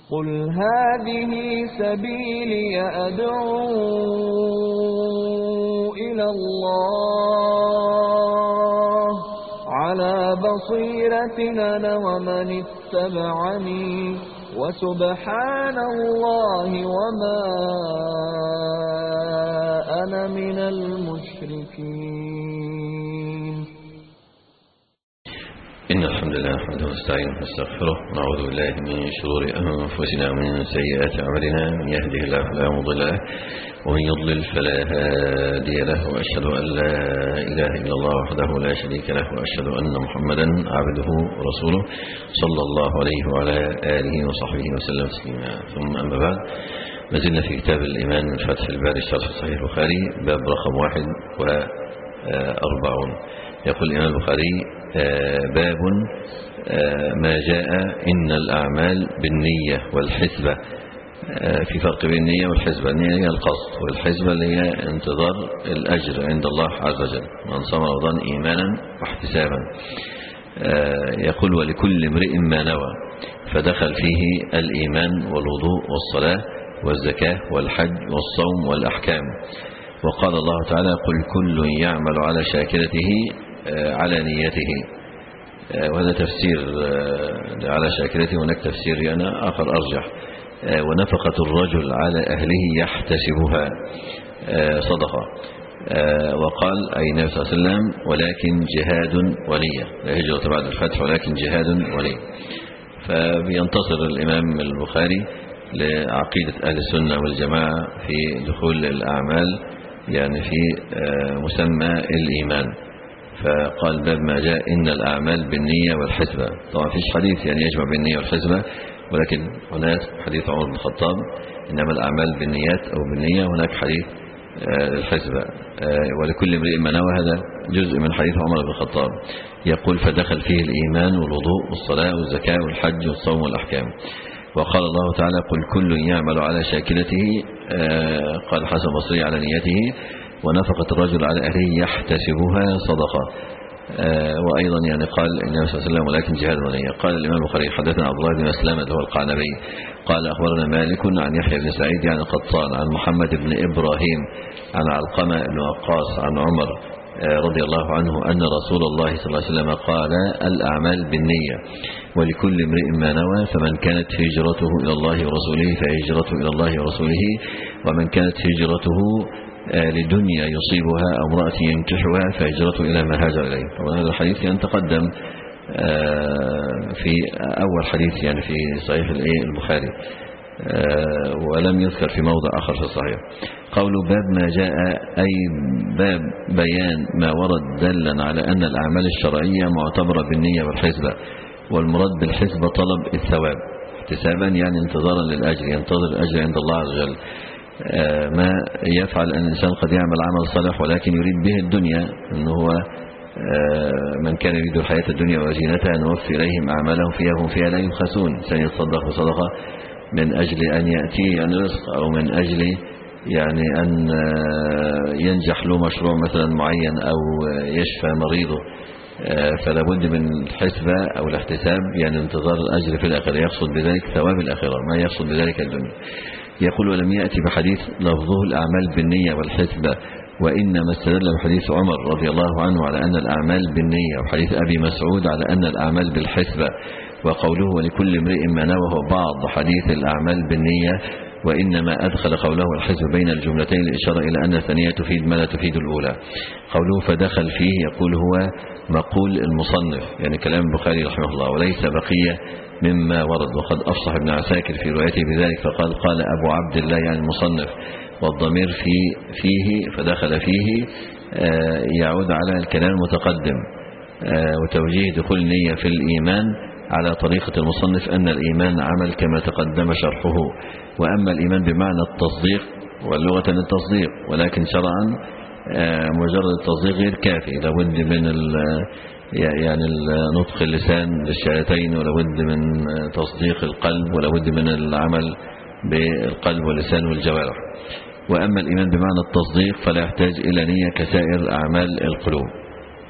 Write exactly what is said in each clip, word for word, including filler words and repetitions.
قل هذه سبيلي أدعو إلى الله على بصيرة أنا ومن اتبعني وسبحان الله وما أنا من المشركين. إن الحمد لله نحمده ونستعينه ونستغفره ونعوذ بالله من شرور أنفسنا ومن سيئات أعمالنا، من يهده الله فلا مضل له ومن يضلل فلا هادي له، وأشهد أن لا إله إلا الله وحده لا شريك له، وأشهد أن محمدا عبده ورسوله صلى الله عليه وعلى آله وصحبه وسلم تسليما. ثم أما بعد، ما زلنا في كتاب الإيمان من فتح الباري شرح صحيح البخاري، باب رقم واحد وأربعون. يقول الإمام البخاري: باب ما جاء إن الأعمال بالنية والحسبة. في فرق بين النية والحسبة. النية هي القصد، والحسبة هي انتظار الأجر عند الله عز وجل، من صام رمضان إيمانا واحتسابا. يقول: ولكل امرئ ما نوى، فدخل فيه الإيمان والوضوء والصلاة والزكاة والحج والصوم والأحكام. وقال الله تعالى: قل كل يعمل على شاكلته على نيته. وهذا تفسير على شاكلته، هناك تفسير أنا آخر أرجح. ونفقة الرجل على أهله يحتسبها صدقة. وقال أي النبي صلى الله عليه وسلم: ولكن جهاد ولية، لا هجرة بعد الفتح ولكن جهاد ولية. فبينتصر الإمام البخاري لعقيدة أهل السنة والجماعة في دخول الأعمال يعني في مسمى الإيمان. فقال: باب ما جاء إن الأعمال بالنية والحسبة. طبعا فيش حديث يعني يجمع بين النية والحسبة، ولكن هناك حديث عمر بن الخطاب: إنما الأعمال بالنيات أو بالنية. هناك حديث الحسبة: ولكل امرئ ما نوى. هذا جزء من حديث عمر بن الخطاب. يقول: فدخل فيه الإيمان والوضوء والصلاة والزكاة والحج والصوم والأحكام. وقال الله تعالى: قل كل يعمل على شاكلته. قال حسن البصري: على نيته. ونفقة الرجل على أهله يحتسبها صدقة. وأيضا يعني قال النبي صلى الله عليه وسلم: ولكن جهاد ونية. قال الإمام البخاري: حدثنا عبد الله بن مسلمة هو القعنبي قال: أخبرنا مالك عن يحيى بن سعيد يعني قطان عن محمد بن إبراهيم عن علقمة بن وقاص عن عمر رضي الله عنه أن رسول الله صلى الله عليه وسلم قال: الأعمال بالنية، ولكل امرئ ما نوى، فمن كانت هجرته إلى الله ورسوله فهجرته إلى الله ورسوله، ومن كانت هجرته لدنيا يصيبها أو امرأة ينكحها فهجرته إلى ما هاجر إليه. وهذا الحديث يعني تقدم في أول حديث يعني في صحيح البخاري، ولم يذكر في موضع آخر في الصحيح. قوله باب ما جاء أي باب بيان ما ورد دلا على أن الأعمال الشرعية معتبرة بالنية والحسبة، والمراد بالحسبة طلب الثواب احتسابا يعني انتظارا للأجر، ينتظر الأجر عند الله عز وجل. ما يفعل أن الإنسان قد يعمل عمل صالح ولكن يريد به الدنيا، أنه هو من كان يريد الحياة الدنيا وزينتها نوفي إليهم أعمالهم فيها هم فيها لا يبخسون. سيتصدق بصدقة من أجل أن يأتي يعني رزق، أو من أجل يعني أن ينجح له مشروع مثلا معين، أو يشفى مريضه. فلا بد من الحسبة أو الاحتساب يعني انتظار الأجر في الآخرة، يقصد بذلك ثواب الآخرة، ما يقصد بذلك الدنيا. يقول: ولم يأتي بحديث لفظه الأعمال بالنية والحسبة، وإنما استدل بحديث عمر رضي الله عنه على أن الأعمال بالنية، وحديث أبي مسعود على أن الأعمال بالحسبة. وقوله ولكل امرئ ما نوى هو بعض حديث الأعمال بالنية، وإنما أدخل قوله الحسب بين الجملتين لإشارة إلى أن الثانية تفيد ما لا تفيد الأولى. قوله فدخل فيه يقول هو مقول المصنف يعني كلام البخاري رحمه الله، وليس بقية مما ورد. وقد أفصح ابن عساكر في روايته بذلك فقال: قال أبو عبد الله يعني المصنف، والضمير في فيه فدخل فيه يعود على الكلام المتقدم، وتوجيه دخول النية في الإيمان على طريقة المصنف أن الإيمان عمل كما تقدم شرحه. وأما الإيمان بمعنى التصديق واللغة التصديق، ولكن شرعا مجرد التصديق غير كافي، لابد من يعني نطق اللسان بالشهادتين، ولابد من تصديق القلب، ولابد من العمل بالقلب واللسان والجوارح. وأما الإيمان بمعنى التصديق فلا يحتاج إلى نية كسائر أعمال القلوب.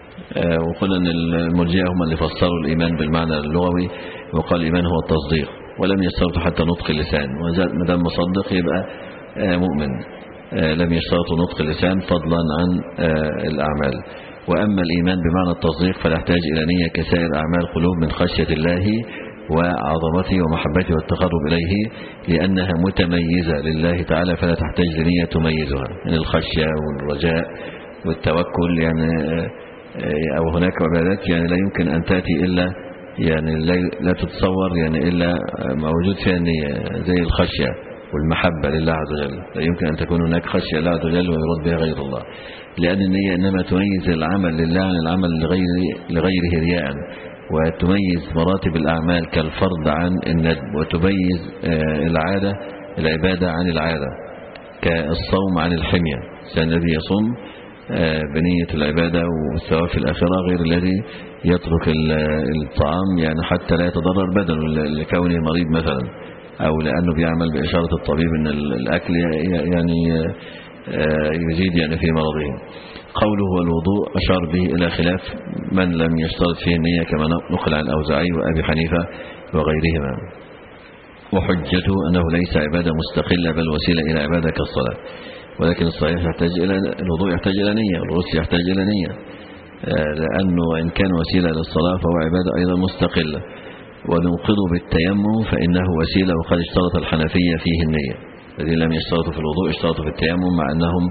وقلنا أن المرجئة هم اللي فسروا الإيمان بالمعنى اللغوي، وقال الإيمان هو التصديق، ولم يشترط حتى نطق اللسان، ما دام مصدق يبقى مؤمن. لم يشترط نطق اللسان فضلا عن الأعمال. وأما الإيمان بمعنى التصديق فلا يحتاج إلى نية كسائر أعمال القلوب من خشية الله وعظمته ومحبته والتقرب إليه، لأنها متميزة لله تعالى فلا تحتاج لنية تميزها من الخشية والرجاء والتوكل. يعني أو هناك عبادات يعني لا يمكن أن تأتي إلا يعني لا تتصور يعني إلا موجود فيها النية، زي الخشية والمحبة لله عز وجل، لا يمكن أن تكون هناك خشية لله عز وجل ويرد بها غير الله، لأن النية إنما تميز العمل لله عن العمل لغيره, لغيره رياء، وتميز مراتب الأعمال كالفرض عن الندب، وتميز العادة العبادة عن العادة كالصوم عن الحمية. الذي يصوم بنية العبادة والثواب في الآخرة غير الذي يترك الطعام يعني حتى لا يتضرر بدنه لكونه مريض مثلا، أو لأنه بيعمل بإشارة الطبيب أن الأكل يعني يزيد يعني في مرضه. قوله والوضوء أشار به إلى خلاف من لم يشترط فيه النية كما نقل عن الأوزاعي وأبي حنيفة وغيرهما. وحجته أنه ليس عبادة مستقلة بل وسيلة إلى عبادة كالصلاة، ولكن الصحيح يحتاج إلى الوضوء يحتاج إلى نية، والغسل يحتاج إلى نية، لأنه إن كان وسيلة للصلاة فهو عبادة أيضا مستقلة. وننقض بالتيمم فإنه وسيلة، وقد اشترط الحنفية فيه النية، الذين لم يشترطوا في الوضوء اشترطوا في التيمم، مع أنهم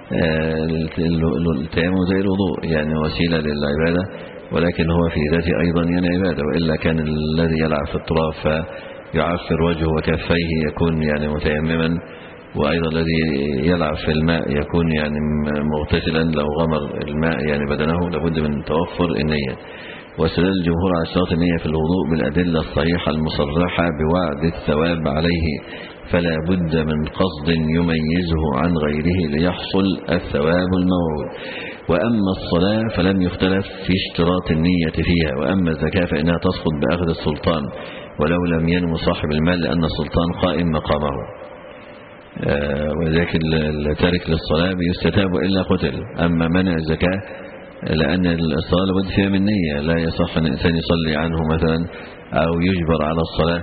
التيمم زي الوضوء يعني وسيلة للعبادة، ولكن هو في ذاته أيضا يعني عبادة، وإلا كان الذي يلعب في التراب فيعفر وجهه وكفيه يكون يعني متيمما، وأيضا الذي يلعب في الماء يكون يعني مغتسلا لو غمر الماء يعني بدنه، لابد من توفر النية. واستدل الجمهور على اشتراط النية في الوضوء بالأدلة الصحيحة المصرحة بوعد الثواب عليه، فلا بد من قصد يميزه عن غيره ليحصل الثواب الموعود. وأما الصلاة فلم يختلف في اشتراط النية فيها. وأما الزكاة فإنها تسقط بأخذ السلطان ولو لم ينم صاحب المال، لأن السلطان قائم مقامه، وذلك التارك للصلاة بيستتاب إلا قتل. أما منع الزكاة لأن الصلاة لابد فيها من نية، لا يصح أن الإنسان يصلي عنه مثلا أو يجبر على الصلاة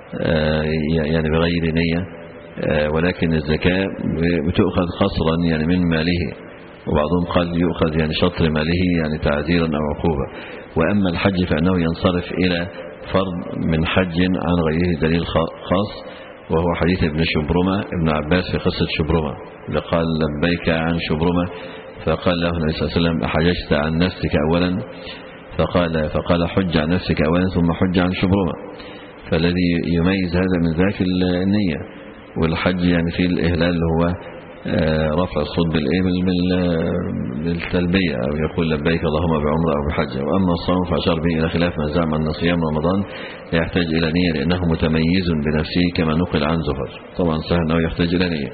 يعني بغير نية. ولكن الزكاة بتؤخذ قصرا يعني من ماله، وبعضهم قال يؤخذ يعني شطر ماله يعني تعزيرا أو عقوبة. وأما الحج فإنه ينصرف إلى فرض من حج عن غيره دليل خاص، وهو حديث ابن شبرمة ابن عباس في قصة شبرمة، قال لبيك عن شبرمة، فقال له النبي صلى الله عليه وسلم أحججت عن نفسك أولا؟ فقال فقال حج عن نفسك أولا ثم حج عن شبرمة. فالذي يميز هذا من ذاك النية. والحج يعني في الإهلال هو رفع الصوت بالتلبية، أو يقول لبيك اللهم بعمرة أو بحجة. وأما الصوم فأشار به إلى خلاف ما زعم أن صيام رمضان لا يحتاج إلى نية لأنه متميز بنفسه كما نقل عن زفر. طبعا صحيح أنه يحتاج إلى نية.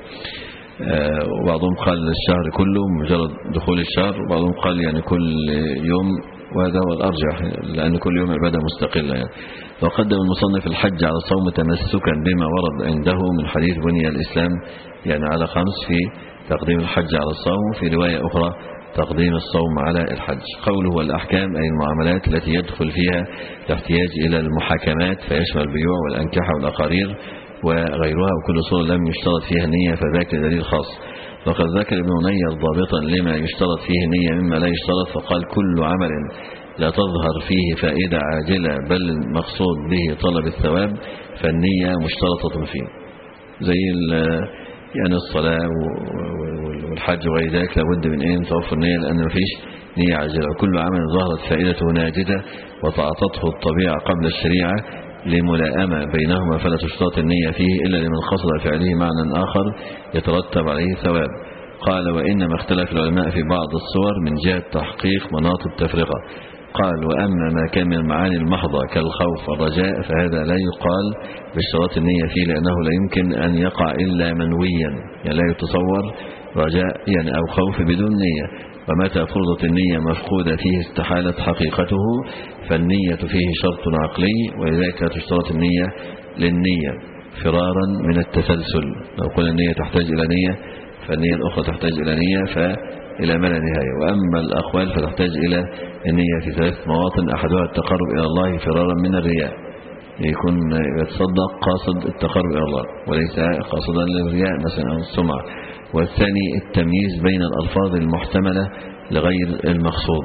وبعضهم قال الشهر كله مجرد دخول الشهر، وبعضهم قال يعني كل يوم، وهذا هو الأرجح لأن كل يوم عبادة مستقلة يعني. وقدم المصنف الحج على الصوم تمسكا بما ورد عنده من حديث بني الإسلام يعني على خمس، في تقديم الحج على الصوم، في رواية أخرى تقديم الصوم على الحج. قوله والأحكام أي المعاملات التي يدخل فيها الاحتياج إلى المحاكمات، فيشمل البيوع والأنكحة والأقارير وغيرها، وكل صورة لم يشترط فيها النية فذاك دليل خاص. وقد ذكر ابن منير ضابطا لما يشترط فيه النية مما لا يشترط، فقال كل عمل لا تظهر فيه فائدة عاجلة بل المقصود به طلب الثواب فالنية مشترطة فيه، زي يعني الصلاة والحج وغير ذلك لابد من ايه توفر النية، لأن ما فيش نية عاجلة. وكل عمل ظهرت فائدته ناجدة وتعاطته الطبيعة قبل الشريعة لملائمة بينهما فلا تشترط النية فيه إلا لمن قصد فعله معنى آخر يترتب عليه ثواب. قال وإنما اختلف العلماء في بعض الصور من جهة تحقيق مناط التفرقة. قال وأما ما كان من المعاني المحضة كالخوف والرجاء فهذا لا يقال باشتراط النية فيه، لأنه لا يمكن أن يقع إلا منويا، يعني لا يتصور رجاء يعني أو خوف بدون نية. ومتى فرضت النية مفقودة فيه استحالت حقيقته، فالنية فيه شرط عقلي، ولذلك لا تشترط النية للنية فرارا من التسلسل. لو قلنا النية تحتاج إلى نية فالنية الأخرى تحتاج إلى نية فإلى ما لا نهاية. وأما الأقوال فتحتاج إلى النية في ثلاث مواطن، أحدها التقرب إلى الله فرارا من الرياء، يكون يتصدق قاصد التقرب إلى الله وليس قاصدا للرياء مثلا أو السمعة. والثاني التمييز بين الألفاظ المحتملة لغير المقصود،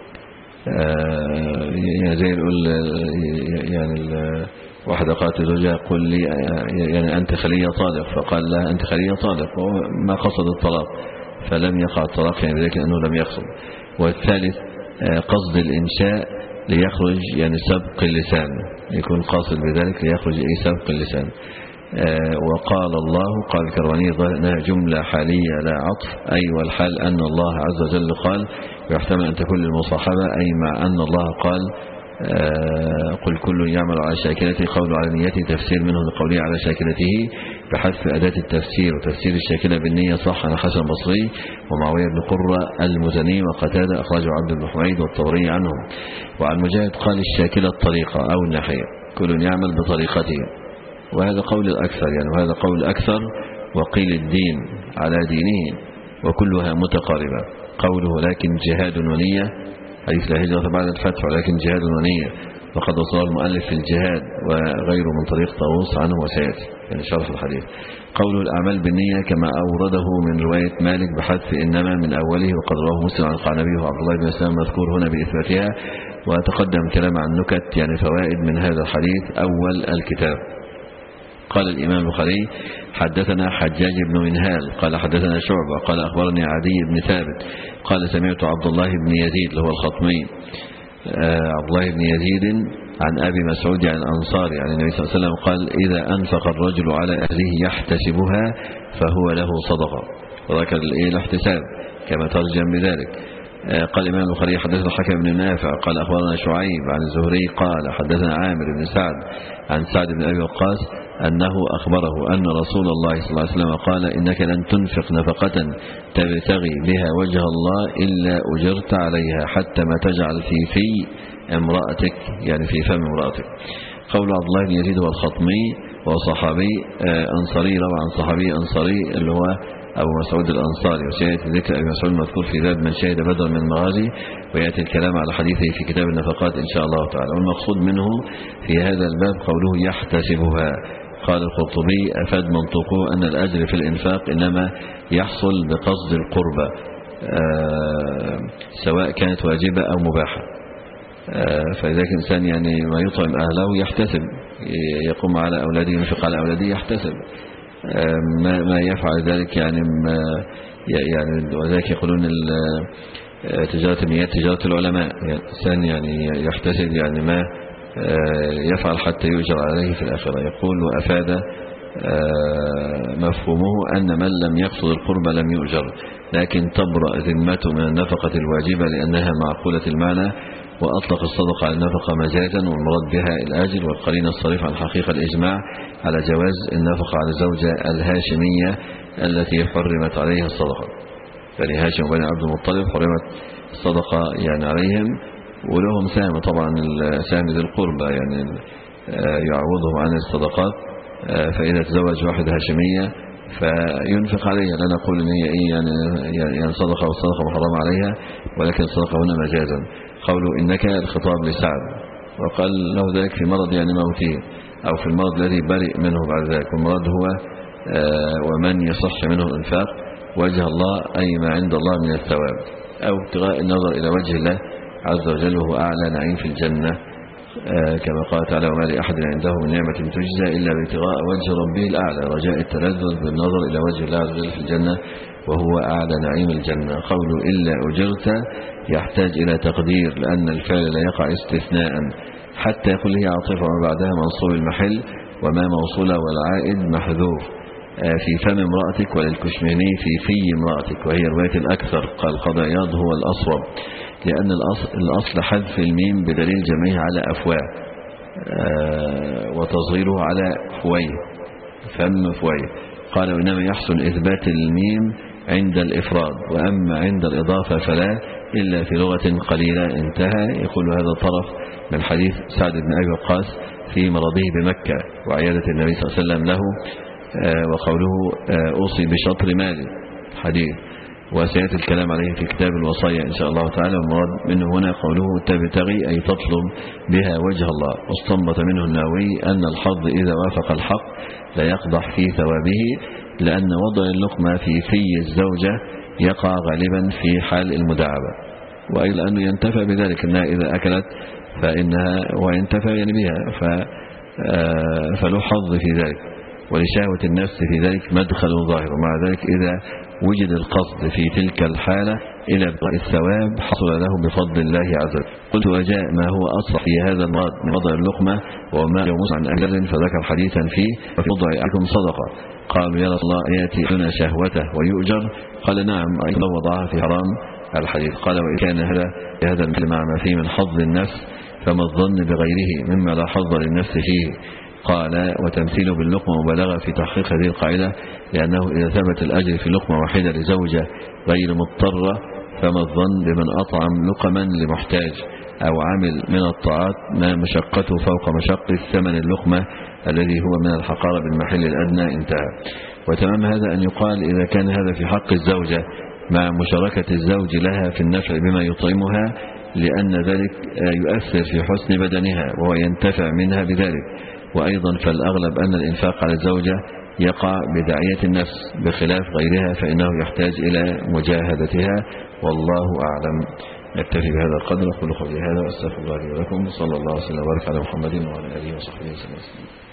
يعني زي يقول يعني واحدة قالت لزوجها قل لي يعني أنت خلية طالق، فقال لها أنت خلية طالق وما قصد الطلاق فلم يقع الطلاق يعني ذلك أنه لم يقصد. والثالث قصد الإنشاء ليخرج يعني سبق اللسان، يكون قاصد بذلك ليخرج أي سبق اللسان. وقال الله قال الكرواني ظاهرها جملة حالية لا عطف، أي والحال أن الله عز وجل قال، ويحتمل أن تكون المصاحبة أي مع أن الله قال قل كل يعمل على شاكلته، قول على نيته تفسير منه لقوله على شاكلته بحذف أداة التفسير، وتفسير الشاكلة بالنية صح عن حسن البصري ومعاوية بن قرة المزني وقتادة أخرجه عبد بن حميد والطبري عنهم. وعن مجاهد قال الشاكلة الطريقة أو الناحية، كل يعمل بطريقته، وهذا قول الأكثر يعني وهذا قول الأكثر. وقيل الدين على دينه وكلها متقاربة. قوله لكن جهاد ونية، حديث لا هجرة بعد الفتح ولكن جهاد ونية، وقد وصل المؤلف في الجهاد وغيره من طريق طاووس عنه وسيأتي يعني شرح الحديث. قوله الأعمال بالنية كما أورده من رواية مالك بحذف إنما من أوله، وقد رواه مسلم عن القعنبي وعبد الله بن مسلم مذكور هنا بإثباتها. وتقدم كلام عن نكت يعني فوائد من هذا الحديث أول الكتاب. قال الإمام البخاري حدثنا حجاج بن منهال قال حدثنا شعبة قال أخبرني عدي بن ثابت قال سمعت عبد الله بن يزيد اللي هو الخطمي آه عبد الله بن يزيد عن أبي مسعود عن الأنصاري عن النبي صلى الله عليه وسلم قال إذا أنفق الرجل على أهله يحتسبها فهو له صدقة، وذكر الاحتساب كما ترجم بذلك. قال الإمام البخاري حدثنا الحكم بن نافع قال أخبرنا شعيب عن الزهري قال حدثنا عامر بن سعد عن سعد بن أبي وقاص أنه أخبره أن رسول الله صلى الله عليه وسلم قال إنك لن تنفق نفقة تبتغي بها وجه الله إلا أجرت عليها حتى ما تجعل في في امرأتك يعني في فم امرأتك. قول عبد الله بن يزيد هو الخطمي وصحابي أنصاري روى عن صحابي أنصاري اللي هو أبو مسعود الأنصاري، وسيأتي ذكر أبي مسعود المذكور في باب من شهد بدر من المغازي، ويأتي الكلام على حديثه في كتاب النفقات إن شاء الله تعالى. والمقصود منه في هذا الباب قوله يحتسبها. قال القرطبي أفاد منطقه أن الأجر في الإنفاق إنما يحصل بقصد القربة آه سواء كانت واجبة أو مباحة. آه فإذا كان إنسان يعني ما يطعم أهله يحتسب، يقوم على أولاده ينفق على أولاده يحتسب، آه ما, ما يفعل ذلك يعني ما يعني وذلك يقولون تجارة المياه تجارة العلماء، يعني إنسان يعني يحتسب يعني ما يفعل حتى يؤجر عليه في الآخرة. يقول وأفاد مفهومه أن من لم يقصد القربة لم يؤجر، لكن تبرأ ذمته من النفقة الواجبة لأنها معقولة المعنى، وأطلق الصدقة على النفقة مجازا والمراد بها الآجر، والقرينة الصريفة عن حقيقة الإجماع على جواز النفقة على الزوجة الهاشمية التي حرمت عليها الصدقة. بني هاشم وبني عبد المطلب حرمت الصدقة يعني عليهم، ولهم سهم طبعا سهم ذي القربى يعني يعوضهم عن الصدقات. فإذا تزوج واحدة هاشمية فينفق عليها، لا نقول ان هي ايه يعني يعني صدقة والصدقة محرمة عليها، ولكن الصدقة هنا مجازا. قولوا إنك الخطاب لسعد، وقال له ذلك في مرض يعني موته أو في المرض الذي برئ منه بعد ذلك، والمرض هو ومن يصح منه الإنفاق وجه الله أي ما عند الله من الثواب، أو ابتغاء النظر إلى وجه الله عز وجل وهو أعلى نعيم في الجنة، كما قال تعالى وما لأحد عنده من نعمة تجزى إلا بابتغاء وجه ربه الأعلى، رجاء التلذذ بالنظر إلى وجه الله عز وجل في الجنة وهو أعلى نعيم الجنة. قوله إلا أجرت يحتاج إلى تقدير، لأن الفعل لا يقع استثناء حتى يقول هي عاطفة وما بعدها منصوب المحل وما موصولة والعائد محذوف. في فم امرأتك وللكشميني في في امرأتك، وهي رواية الأكثر. قال قضى عياض هو الأصوب، لأن الأصل, الأصل حذف الميم بدليل جمعه على أفواه وتصغيره على فويه، فم فويه. قال وإنما يحصل إثبات الميم عند الإفراد، وأما عند الإضافة فلا إلا في لغة قليلة. انتهى. يقول هذا طرف من حديث سعد بن أبي وقاص في مرضه بمكة وعيادة النبي صلى الله عليه وسلم له، وقوله أوصي بشطر مالي حديث. وسيأتي الكلام عليه في كتاب الوصايا إن شاء الله تعالى. والمراد منه هنا قوله تبتغي أي تطلب بها وجه الله. واستنبط منه النووي أن الحظ إذا وافق الحق لا يقدح في ثوابه، لأن وضع اللقمة في في الزوجة يقع غالبا في حال المداعبة، وأيضا أنه ينتفع بذلك أنها إذا أكلت فإنها وينتفع يعني بها فله حظ في ذلك، ولشهوة النفس في ذلك مدخل ظاهر. ومع ذلك إذا وجد القصد في تلك الحالة إلى ابتغاء الثواب حصل له بفضل الله عز وجل. قلت وجاء ما هو أصح في هذا المراد من وضع اللقمة وما يومس عن أهل، فذكر حديثا فيه وفي وضع أحدكم صدقة. قالوا يا رسول الله يأتي لنا شهوته ويؤجر؟ قال نعم، أيضا وضعها في حرام الحديث. قال وإن كان هذا هذا المثل مع ما فيه من حظ النفس فما الظن بغيره مما لا حظ للنفس فيه؟ قال وتمثيله باللقمة مبالغة في تحقيق هذه القاعدة، لأنه إذا ثبت الأجر في لقمة واحدة لزوجة غير مضطرة فما الظن بمن أطعم لقما لمحتاج أو عمل من الطاعات ما مشقته فوق مشقة ثمن اللقمة الذي هو من الحقارة بالمحل الأدنى. انتهى. وتمام هذا أن يقال إذا كان هذا في حق الزوجة مع مشاركة الزوج لها في النفع بما يطعمها، لأن ذلك يؤثر في حسن بدنها وهو ينتفع منها بذلك. وأيضا فالأغلب أن الإنفاق على الزوجة يقع بداعية النفس بخلاف غيرها فإنه يحتاج إلى مجاهدتها، والله أعلم. نكتفي بهذا القدر. أقول قولي هذا وأستغفر الله لي ولكم. صلى الله وسلم وبارك على محمد وعلى آله وصحبه وسلم.